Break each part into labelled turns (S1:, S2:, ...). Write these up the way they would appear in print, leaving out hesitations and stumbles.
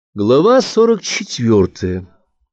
S1: Глава 44.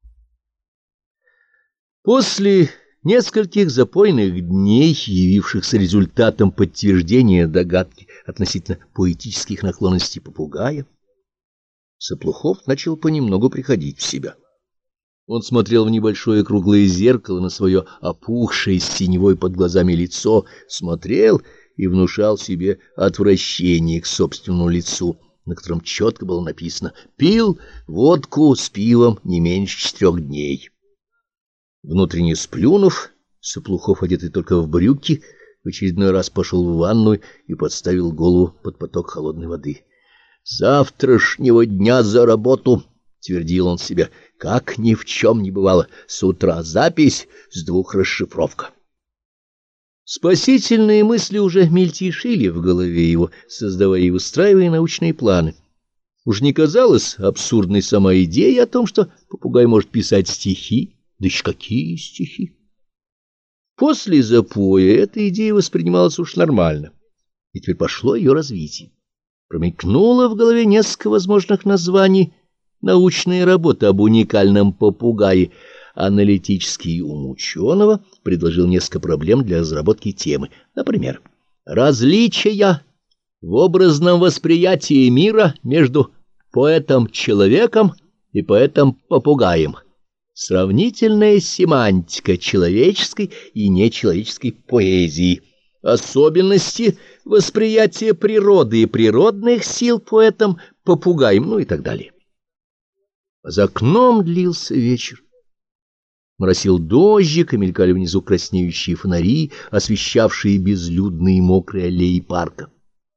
S1: После нескольких запойных дней, явившихся результатом подтверждения догадки относительно поэтических наклонностей попугая, Соплухов начал понемногу приходить в себя. Он смотрел в небольшое круглое зеркало на свое опухшее с синевой под глазами лицо, смотрел и внушал себе отвращение к собственному лицу, на котором четко было написано: «Пил водку с пивом не меньше 4 дней». Внутренне сплюнув, Соплухов, одетый только в брюки, в очередной раз пошел в ванную и подставил голову под поток холодной воды. «С завтрашнего дня за работу!» — твердил он себе. «Как ни в чем не бывало. С утра запись, с 2 расшифровка». Спасительные мысли уже мельтешили в голове его, создавая и выстраивая научные планы. Уж не казалась абсурдной сама идея о том, что попугай может писать стихи, да еще какие стихи. После запоя эта идея воспринималась уж нормально, и теперь пошло ее развитие. Промелькнуло в голове несколько возможных названий: научная работа об уникальном попугае. Аналитический ум ученого предложил несколько проблем для разработки темы. Например, различия в образном восприятии мира между поэтом-человеком и поэтом-попугаем, сравнительная семантика человеческой и нечеловеческой поэзии, особенности восприятия природы и природных сил поэтом-попугаем, ну и так далее. За окном длился вечер. Моросил дождик, и мелькали внизу краснеющие фонари, освещавшие безлюдные мокрые аллеи парка.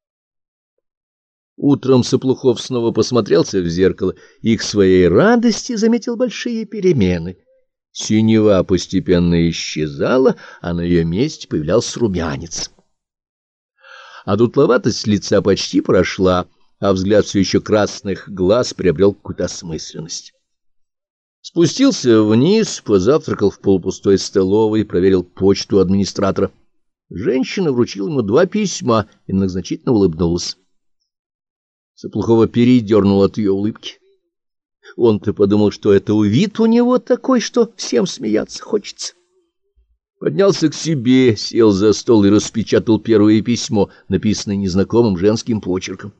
S1: Утром Соплухов снова посмотрелся в зеркало и к своей радости заметил большие перемены. Синева постепенно исчезала, а на ее месте появлялся румянец. А дутловатость лица почти прошла, а взгляд все еще красных глаз приобрел какую-то осмысленность. Спустился вниз, позавтракал в полупустой столовой, проверил почту администратора. Женщина вручила ему 2 письма и многозначительно улыбнулась. Соплухова передернул от ее улыбки. Он-то подумал, что это вид у него такой, что всем смеяться хочется. Поднялся к себе, сел за стол и распечатал первое письмо, написанное незнакомым женским почерком.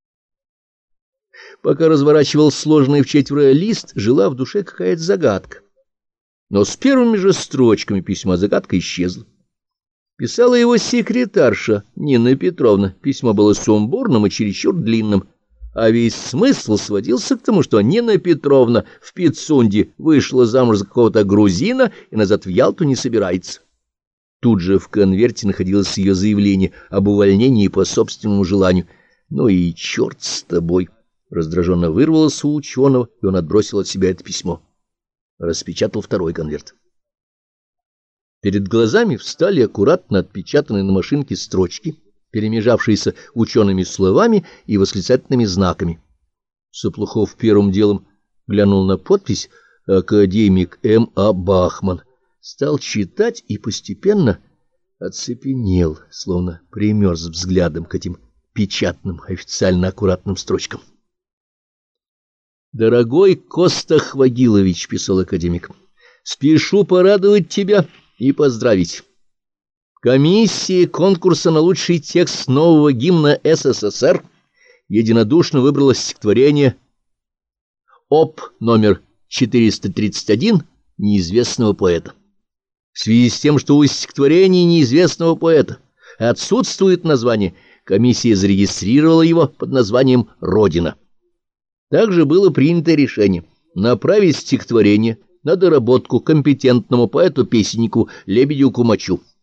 S1: Пока разворачивал сложенный в 4 лист, жила в душе какая-то загадка. Но с первыми же строчками письма загадка исчезла. Писала его секретарша Нина Петровна. Письмо было сумбурным и чересчур длинным, а весь смысл сводился к тому, что Нина Петровна в Пицунде вышла замуж за какого-то грузина и назад в Ялту не собирается. Тут же в конверте находилось ее заявление об увольнении по собственному желанию. «Ну и черт с тобой!» Раздраженно вырвалось у ученого, и он отбросил от себя это письмо. Распечатал 2 конверт. Перед глазами встали аккуратно отпечатанные на машинке строчки, перемежавшиеся учеными словами и восклицательными знаками. Соплухов первым делом глянул на подпись «Академик М.А. Бахман», стал читать и постепенно оцепенел, словно примерз взглядом к этим печатным, официально аккуратным строчкам. «Дорогой Коста Хвагилович», — писал академик, — «спешу порадовать тебя и поздравить. Комиссия конкурса на лучший текст нового гимна СССР единодушно выбрала стихотворение ОП номер 431 неизвестного поэта. В связи с тем, что у стихотворения неизвестного поэта отсутствует название, комиссия зарегистрировала его под названием «Родина». Также было принято решение направить стихотворение на доработку компетентному поэту-песеннику Лебедю Кумачу.